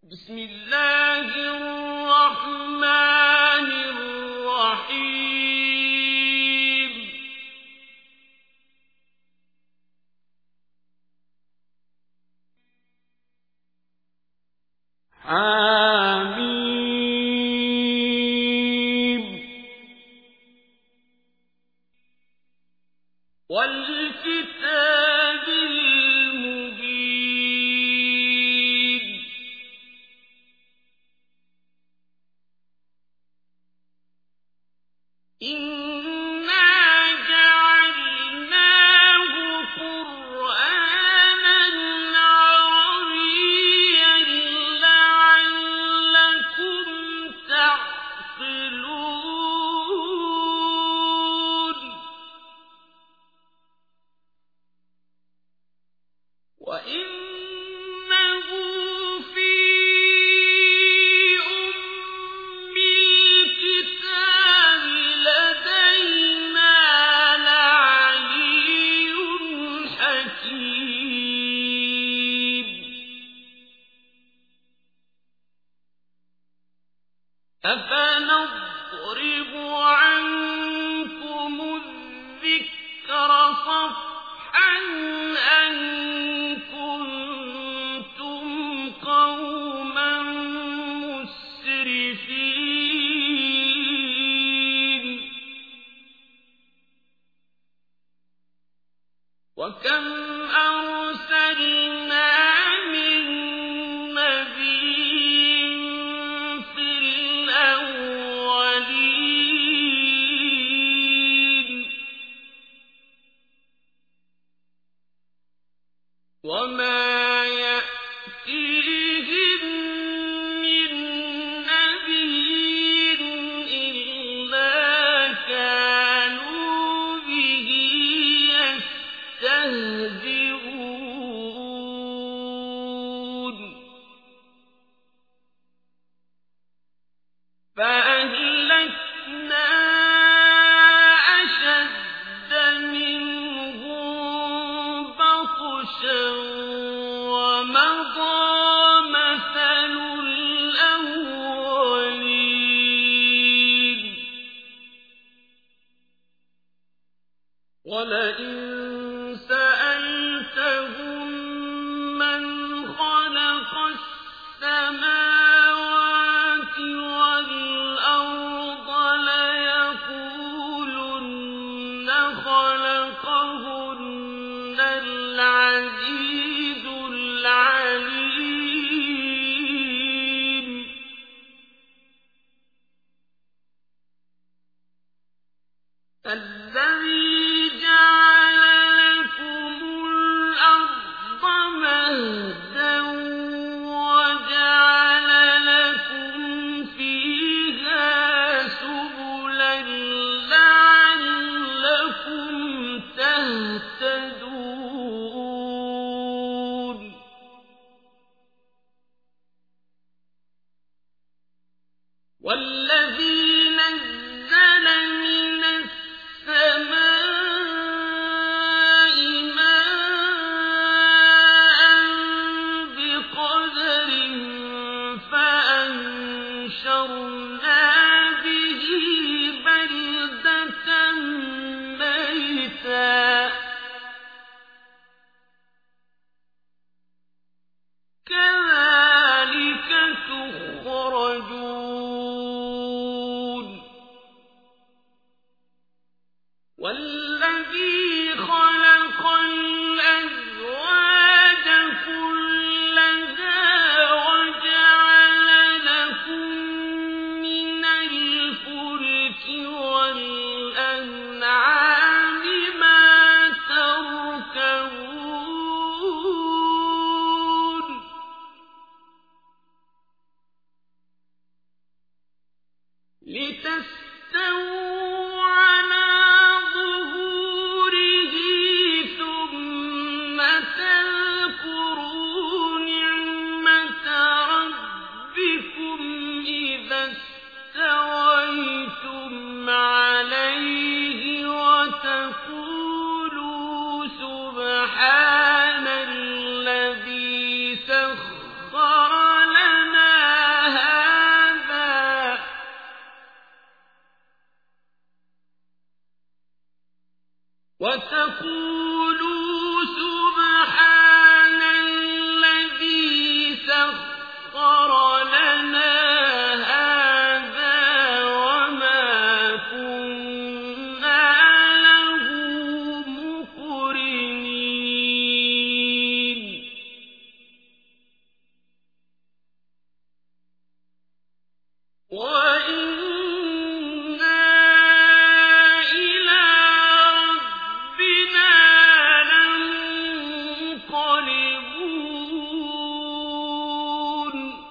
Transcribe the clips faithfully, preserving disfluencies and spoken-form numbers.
بسم الله الرحمن الرحيم حميم والكتاب المبين إنا جعلناه قرآنا عربيا لعلكم تعقلون وإنه في أم الكتاب لدينا لعلي حكيم أفنضرب عنكم الذكر صفحا أن كنتم قوما مسرفين وكم أرسلنا من نبي في الأولين وما يأتيهم من نبي إلا كانوا به يستهزئون فأهلكنا أشد منهم بطشا ومضى مثل الأولين ولئن سألتهم من خلق السماوات والأرض ليقولن خلقهن العزيز العليم الذي جعل لكم الأرض مهدا وجعل لكم فيها سبلا لعلكم تهتدون والذي نزل من السماء ماء بقدر فأنشرنا به بلدة ميتا كذلك تخرجون والذي خلق الأزواج كلها وجعل لكم من الفلك والأنعام ما تركبون لتستووا على ظهوره ثم تذكروا نعمة ربكم إذا استويتم عليه وتقولوا سبحان الذي سخر لنا وَيَقُولُوا سُبْحَانَ الَّذِي سَخَّرَ لَنَا هَٰذَا وَمَا كُنَّا لَهُ مُقْرِنِينَ وَإِنَّا إِلَىٰ رَبِّنَا لَمُنقَلِبُونَ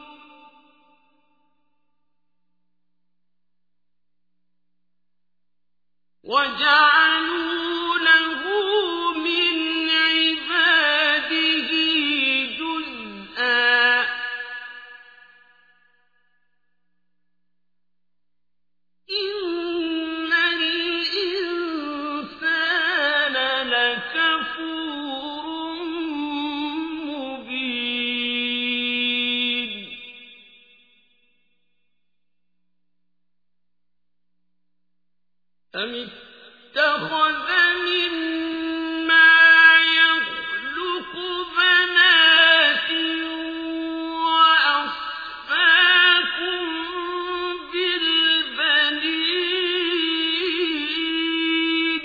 وَجَعَلُوا لَهُ مِنْ عِبَادِهِ جُزْءًا إِنَّ الْإِنسَانَ لَكَفُورٌ مُّبِينٌ أَمِ اتَّخَذَ مِمَّا يَخْلُقُ بَنَاتٍ وَأَصْفَاكُم بِالْبَنِينَ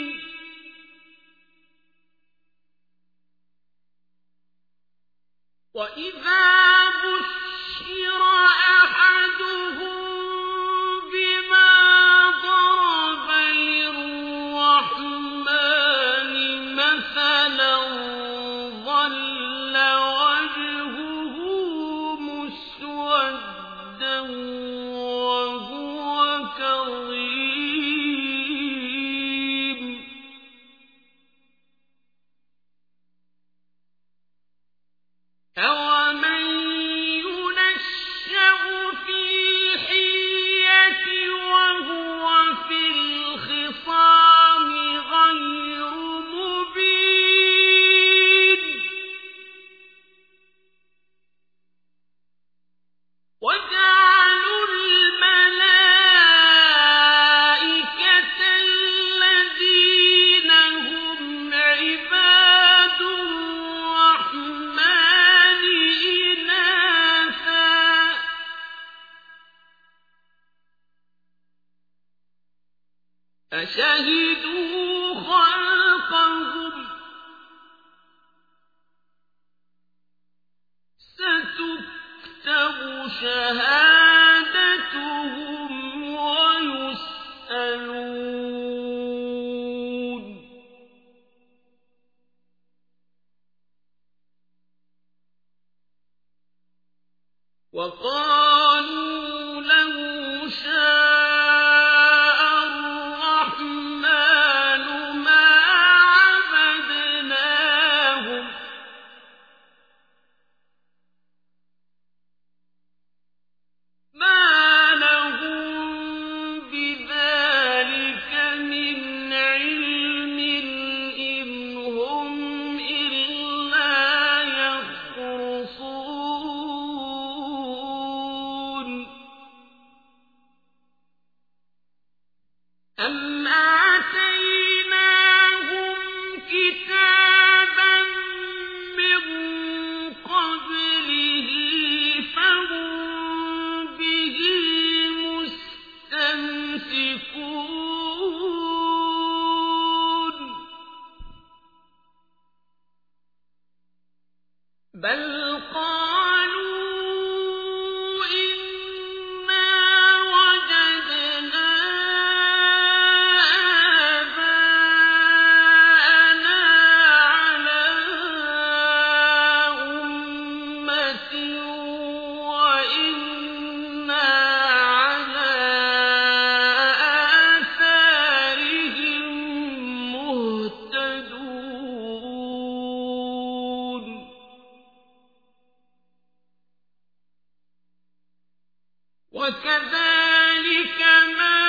وَإِذَا بُشِّرَ أَحَدُهُم بِمَا ضَرَبَ لِلرَّحْمَٰنِ مَثَلًا ظَلَّ وَجْهُهُ مُسْوَدًّا وَهُوَ كَظِيمٌ أَوَمَن يُنَشَّأُ فِي الْحِلْيَةِ وَهُوَ فِي الْخِصَامِ غَيْرُ مُبِينٍ وَجَعَلُوا الْمَلَائِكَةَ الَّذِينَ هُمْ عِبَادُ الرَّحْمَٰنِ إِنَاثًا أَشَهِدُوا خَلْقَهُمْ ۚ سَتُكْتَبُ شَهَادَتُهُمْ وَيُسْأَلُونَ وَقَالُوا لَوْ شَاءَ الرَّحْمَٰنُ مَا عَبَدْنَاهُم مَّا لَهُم بِذَٰلِكَ مِنْ عِلْمٍ إِنْ هُمْ إِلَّا يَخْرُصُونَ أَمْ آتَيْنَاهُمْ كِتَابًا مِّن قَبْلِهِ فَهُم بِهِ مُسْتَمْسِكُونَ بَلْ قَالُوا إِنَّا وَجَدْنَا آبَاءَنَا عَلَىٰ أُمَّةٍ وَإِنَّا عَلَىٰ آثَارِهِم مُّهْتَدُونَ وَكَذَٰلِكَ مَا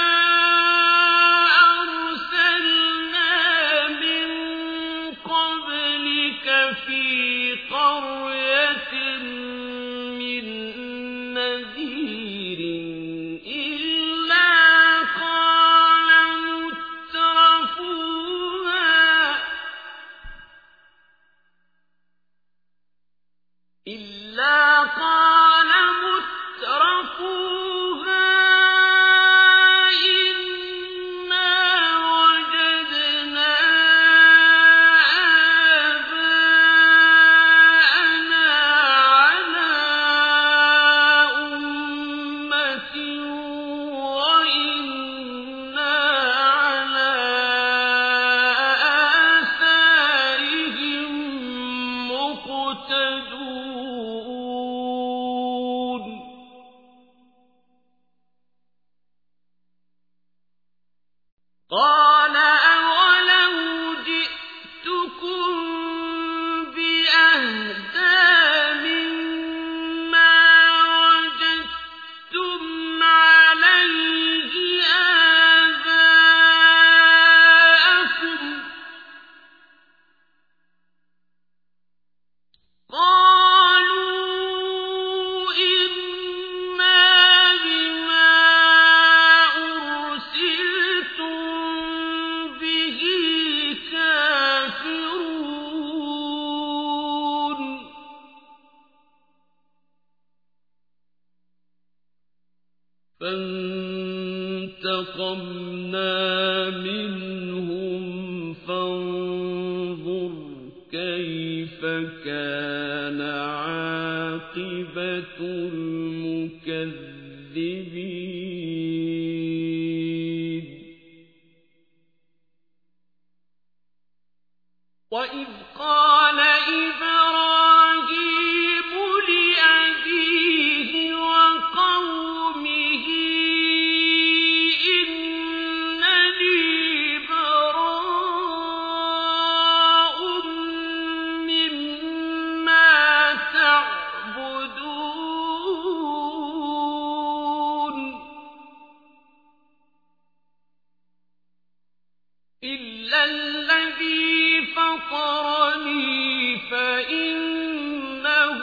أَرْسَلْنَا مِن قَبْلِكَ فِي قَرْيَةٍ مِّن نَّذِيرٍ إِلَّا قَالَ مُتْرَفُوهَا فانتقمنا منهم فانظر كيف كان عاقبة المكذبين وإذ قال إبراهيم لأبيه وقومه إنني براء مما تعبدون إلا الذي فطرني فإنه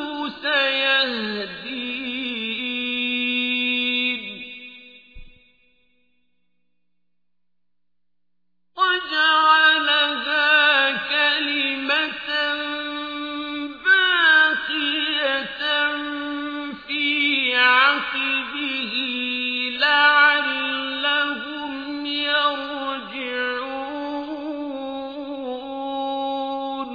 سيهدين وجعلها كلمة باقية في عقبه لعلهم يرجعون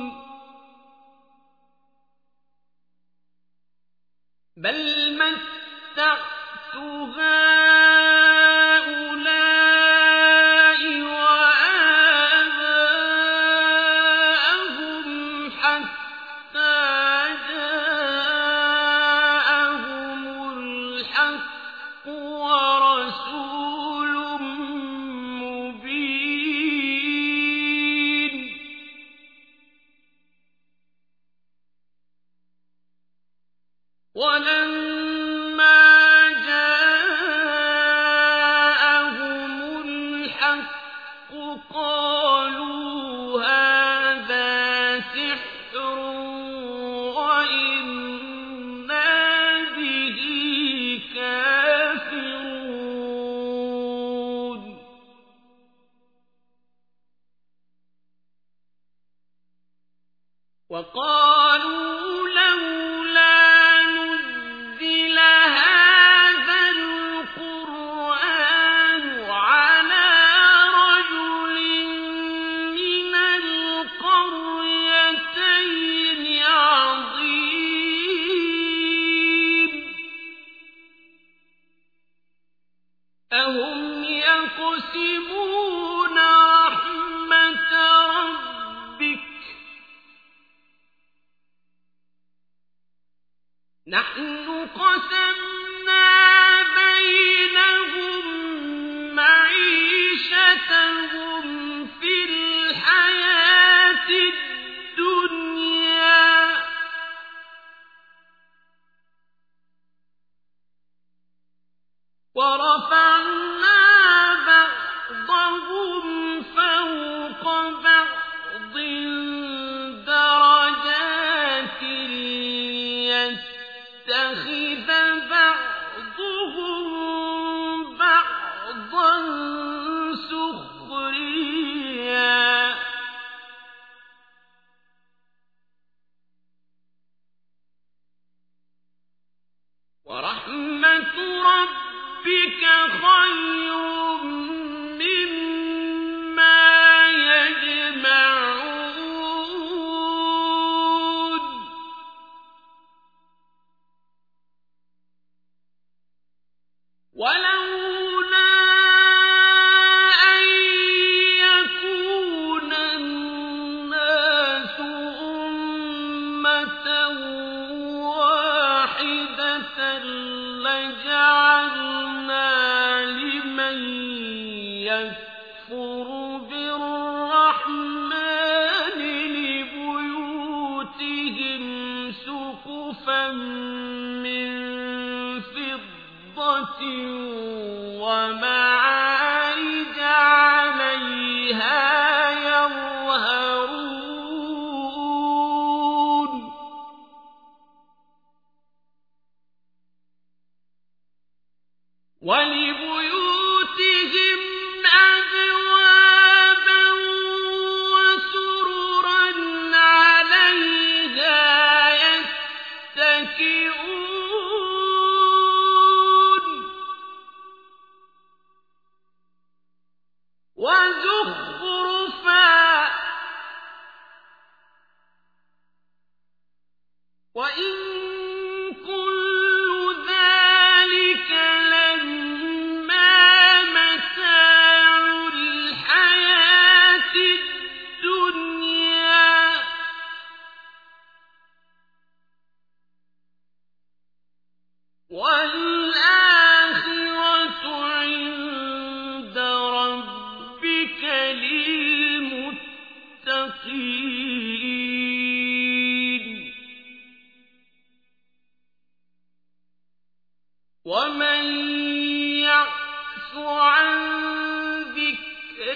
بل متعت هؤلاء وآباءهم حتى جاءهم الحق ورسول مبين ولما جاءهم الحق قالوا هذا سحر وإنا به كافرون وقالوا لولا نزل هذا القرآن على رجل من القريتين عظيم أهم يقسمون رحمة ربك نحن قسمنا بينهم معيشتهم في الحياة الدنيا ورفعنا بعضهم فوق بعض درجات ليتخذ بعضهم بعضا سخريا ورحمة ربك خير مما يجمعون ولولا أن يكون الناس أمة واحدة لجعلنا لمن يكفر بالرحمن لبيوتهم سقفا من فضة ومعارج عليها يظهرون ولبيوتهم أبوابا وسررا عليها يتكئون ومن يعش عن ذكر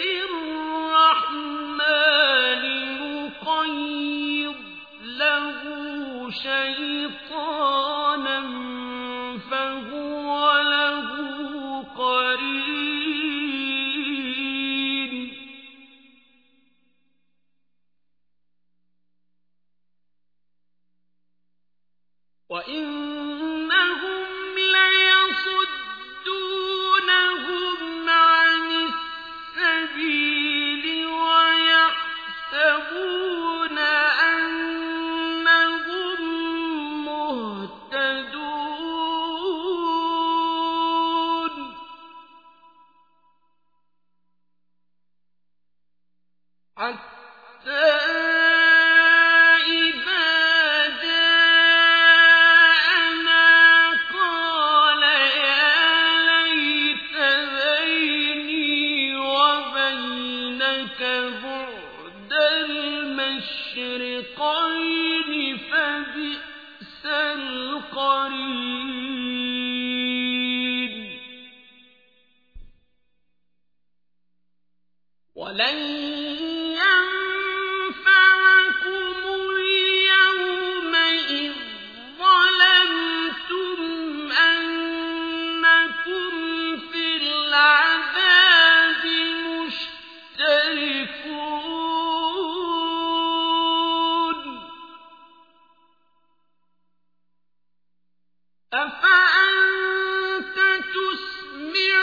الرحمن نقيض له شيطانا فهو له قرين وإنهم ليصدونهم عن السبيل ويحسبون أنهم مهتدون حتى المشرقين فبئس القرين ولن ينفعكم اليوم إذ ظلمتم أنكم في العذاب مشتركون أفأنت تسمع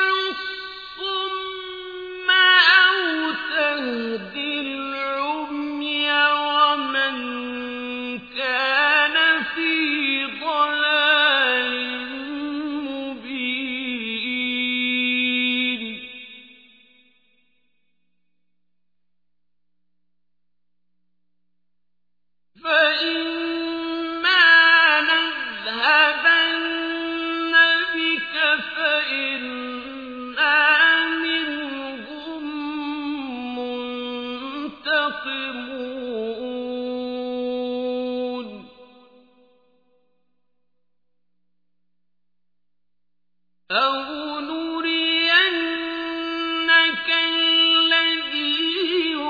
الصم أو تهدي العمي ومن كان في ضلال مبين فإما نذهبن بك فإنا منهم منتقمون أو نرينك الذي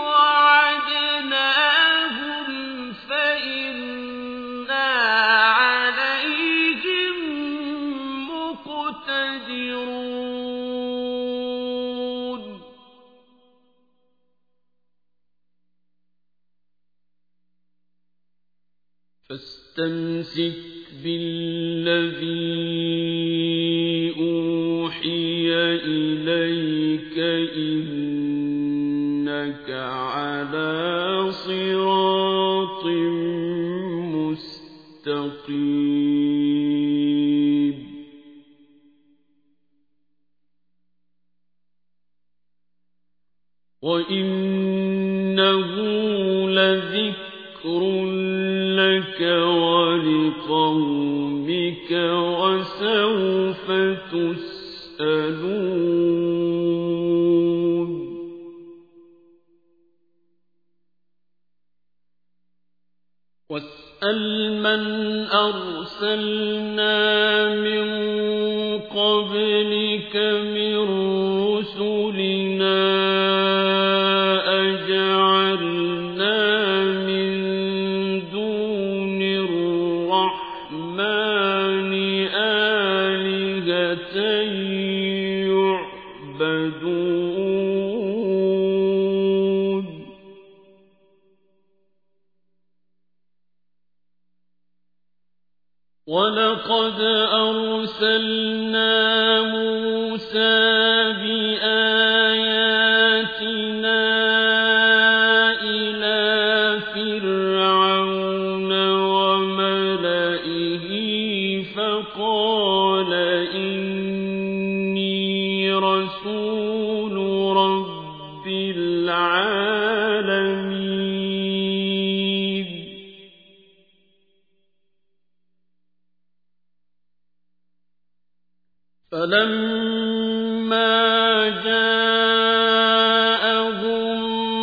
وعدناهم فإنا عليهم مقتدرون فاستمسك بالذي أوحي إليك إنك على صراط مستقيم وإنه لذكر لك ولقومك وسوف تسألون واسأل من أرسلنا من قبلك من رسلنا أجعلنا من دون الرحمن آلهة يعبدون ولقد أرسلنا موسى بآياتنا إلى فرعون وملئه فقال إني رسول رب العالمين فلما جاءهم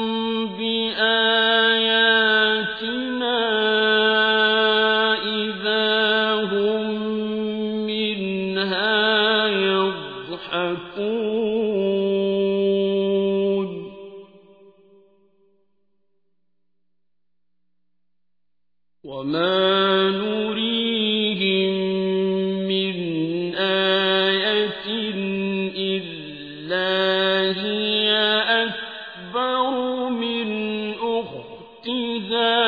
بآياتنا إذا هم منها يؤفكون وما نريهم من آية إلا هي أكبر من أختها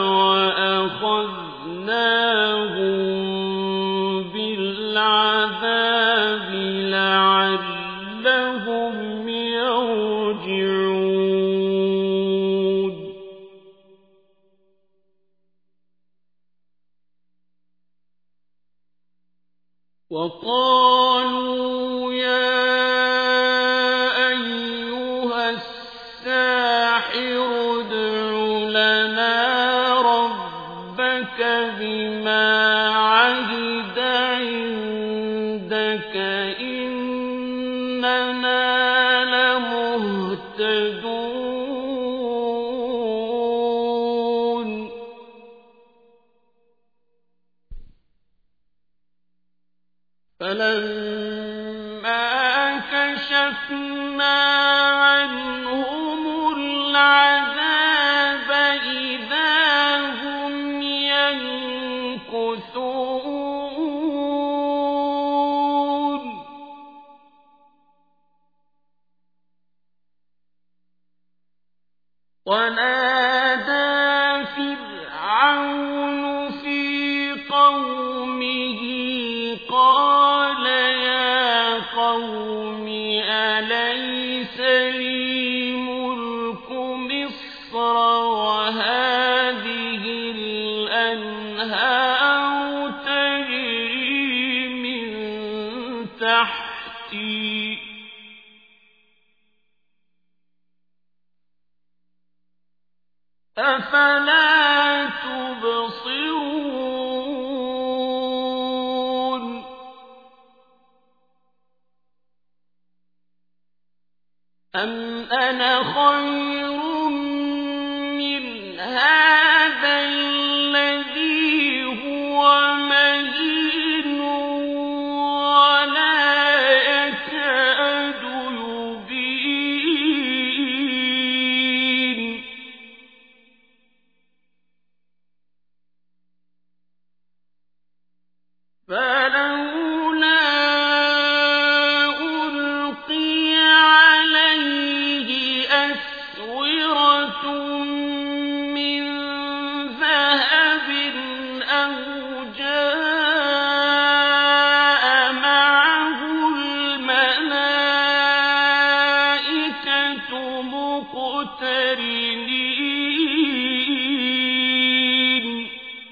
وأخذناهم بالعذاب لعلهم يرجعون وقالوا يا أيها الساحر ادع لنا ربك بما عهد عندك إننا لمهتدون فلما كشفنا عنهم العذاب إذا هم ينكثون ونادى فرعون في قومه قال يا قوم أليس لي ملك مصر وهذه الأنهار تجري من تحتي أفلا تبصرون أم أنا خير من هذا الذي هو مهين ولا يكاد يبين فلولا ألقي عليه أسورة من ذهب أو جاء معه الملائكة مقترنين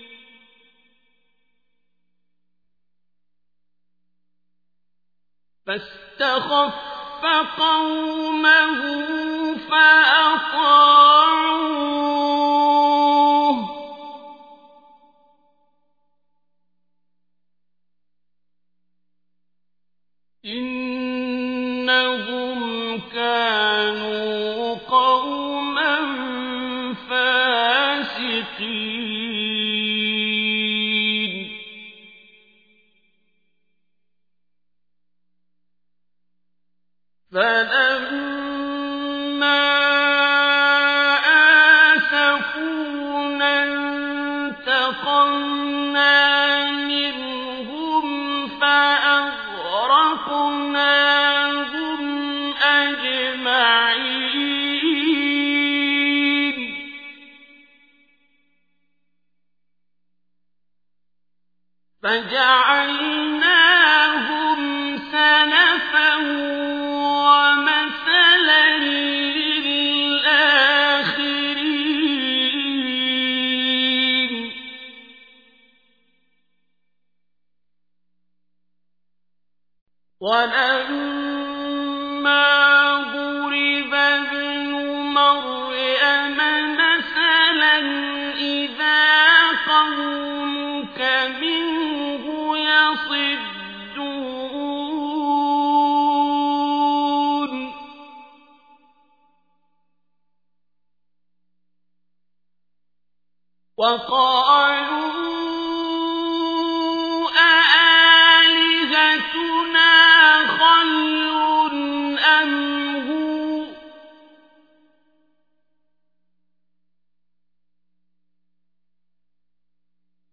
فاستخف قومه فأطاعوه إنهم كانوا قوما فاسقين فلما آسفونا انتقمنا منهم فأغرقناهم أجمعين فجعلناهم سلفا ومثلا للآخرين ولما ضرب ابن مريم مثلا إذا قومك منه يصدون وقالوا أآلهتنا خير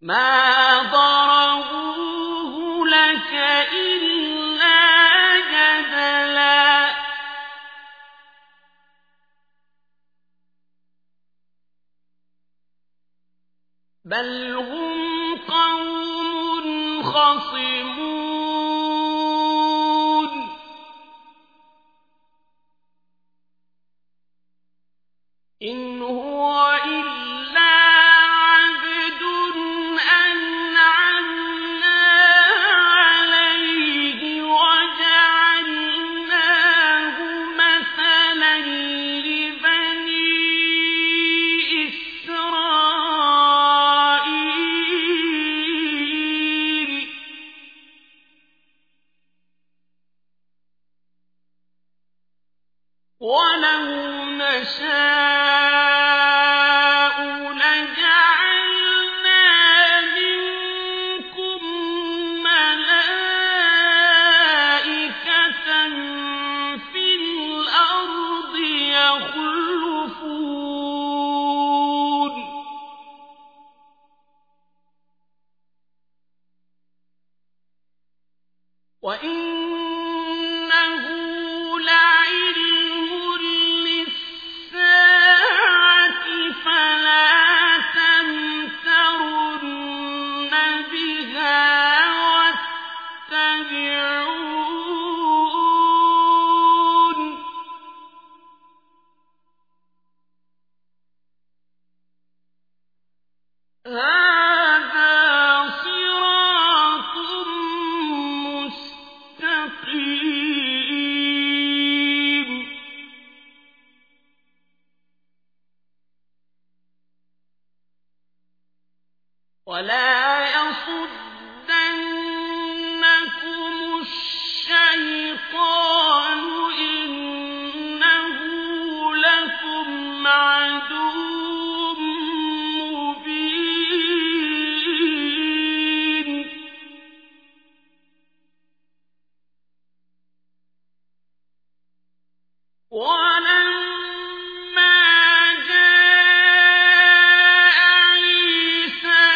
ما ضربوه لك إلا جدلا بل هم قوم خصمون إن هو إلا عبد أنعمنا عليه وجعلناه مثلا لبني إسرائيل ولو نشاء لجعلنا منكم ملائكة في الأرض يخلفون وإنه لعلم للساعة فلا تمترن بها واتبعون هذا صراط مستقيم ولا يصدنكم الشيطان إنه لكم عدو مبين ولما جاء عيسى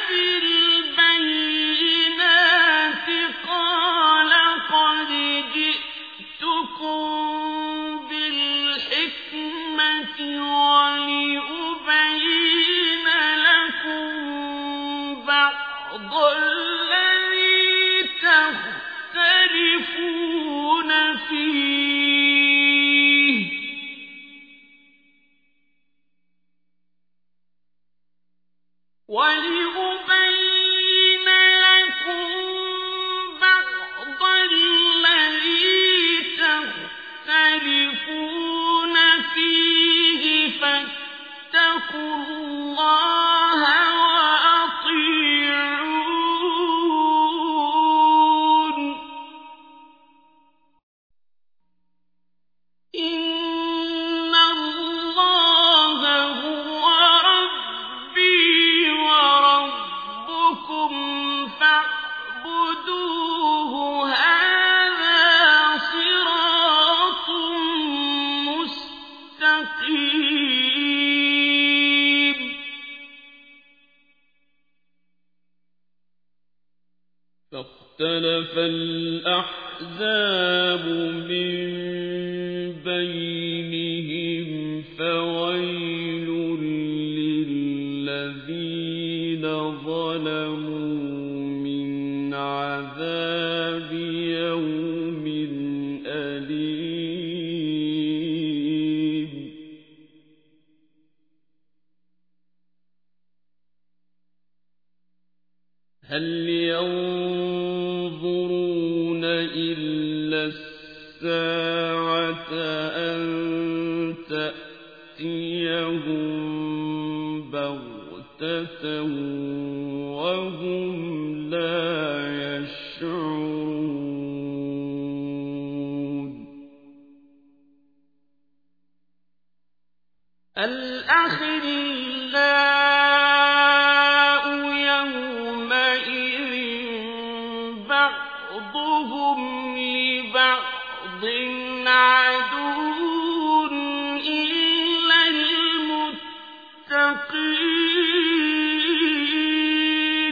بالبينات قال قد جئتكم بالحكمة ولأبين لكم بعض الذي تختلفون فيه ولأبين لكم بعض الذي تختلفون فيه فاتقوا الله وأطيعون إن الله هو ربي وربكم فاعبدوه هذا صراط مستقيم فاختلف الأحزاب من بينهم فويل للذين ظلموا من عذاب يوم أليم هل ينظرون إلا الساعة أن تأتيهم بغتة وهم لا يشعرون الأخلاء يومئذ بعضهم لبعض عدو إلا المتقين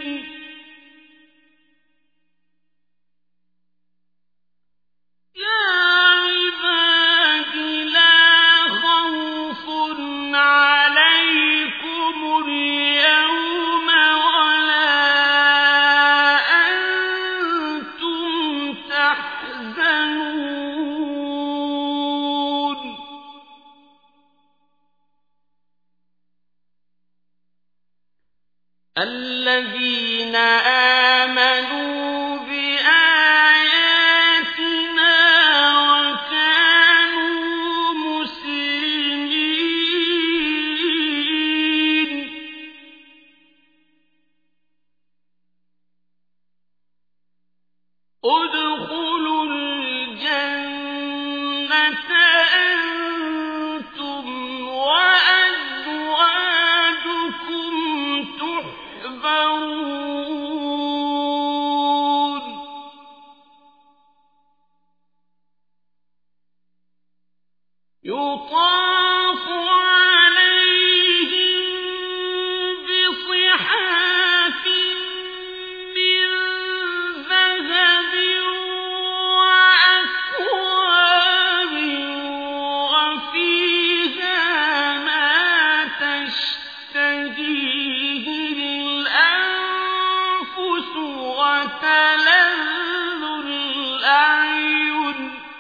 آمنوا بآياتنا وكانوا مسلمين ادخلوا الجنة أنتم وأزواجكم تحبرون يطاف عليهم بصحاف من ذهب وأكواب وفيها ما تشتهيه الأنفس وتلذ الأعين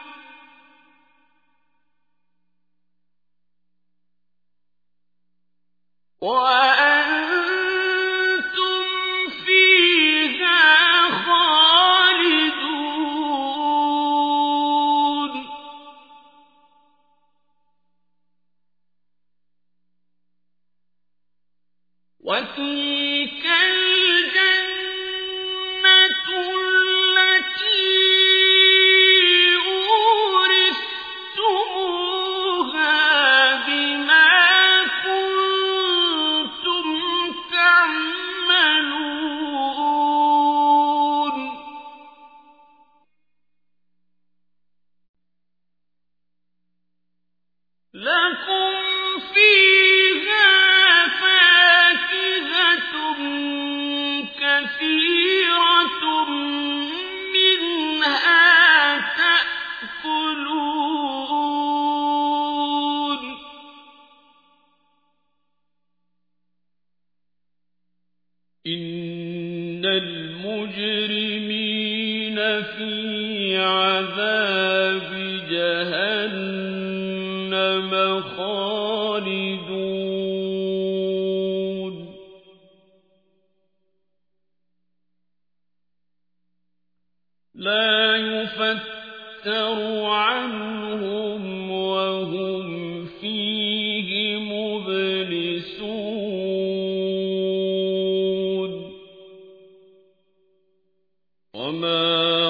وأنتم فيها خالدون وتلك الجنة التي أورثتموها بما كنتم تعملون لكم فيها فاكهة كثيرة منها تأكلون إن المجرمين في عذاب جهنم خالدون لا يفتر عنهم وهم فيه مبلسون وما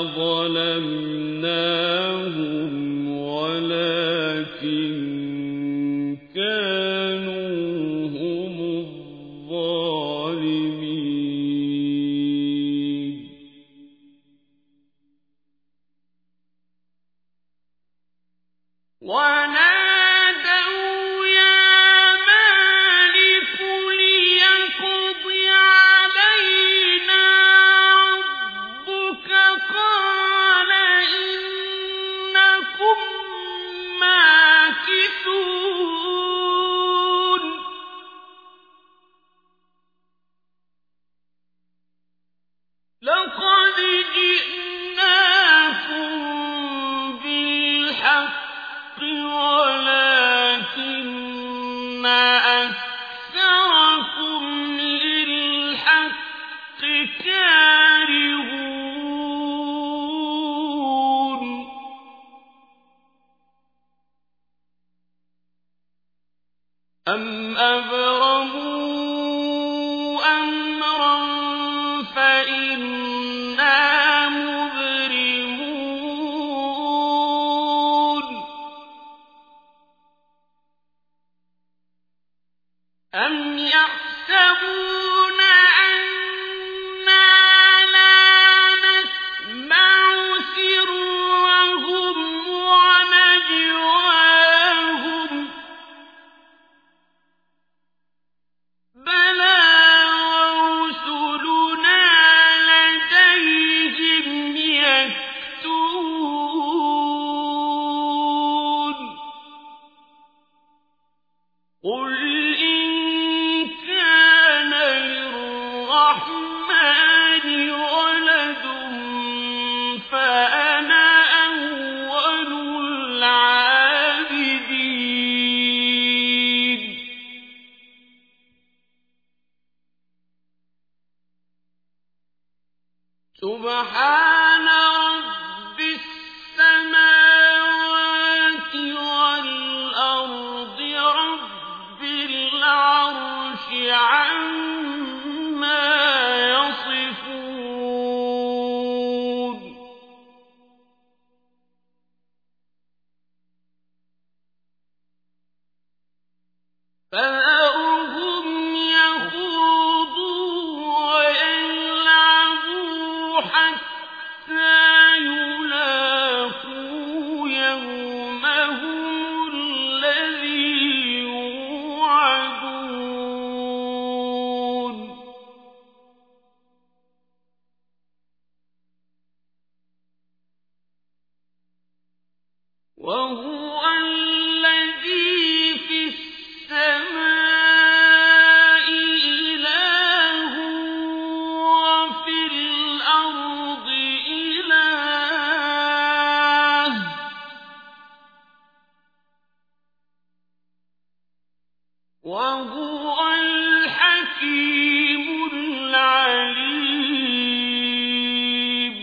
ظلمناهم ولكن كانوا هم الظالمين ونادوا يا مالك ليقض علينا ربك قال إنكم ماكثون لقد جئناكم بالحق ولكن أكثركم للحق كارهون أم أبرموا أمرا فإنا مبرمون أم يحسبون أنا لا نسمع سرهم ونجواهم وهو الذي في السماء إله وفي الأرض إله وهو الحكيم العليم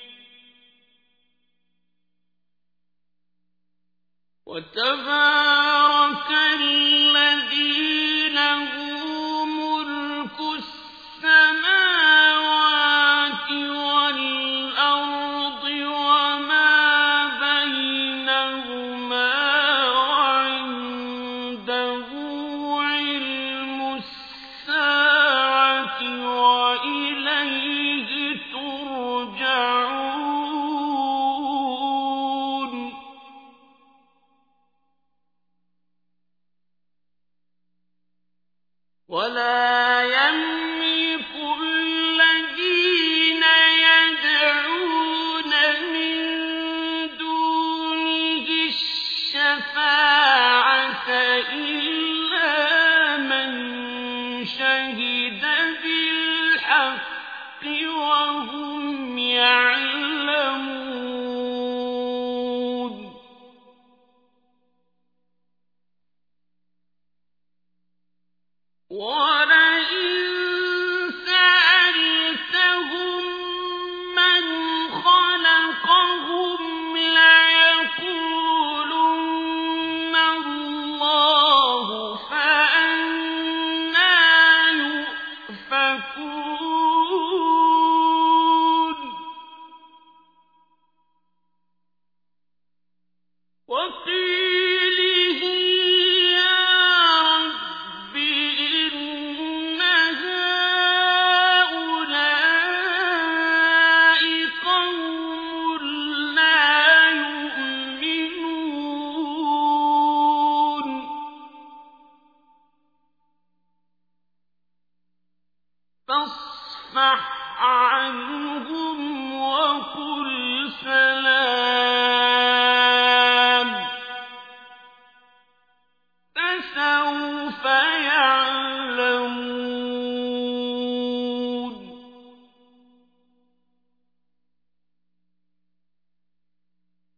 وتبارك الذي له ملك السماوات والأرض وما بينهما وعنده علم الساعة وإليه ترجعون ولا يملك الذين يدعون من دونه الشفاعة إلا من شهد بالحق وهم يعلمون ولئن سألتهم من خلقهم ليقولن الله فأنى يؤفكون وقيله يا رب إن هؤلاء قوم لا يؤمنون فاصفح عنهم وقل سلام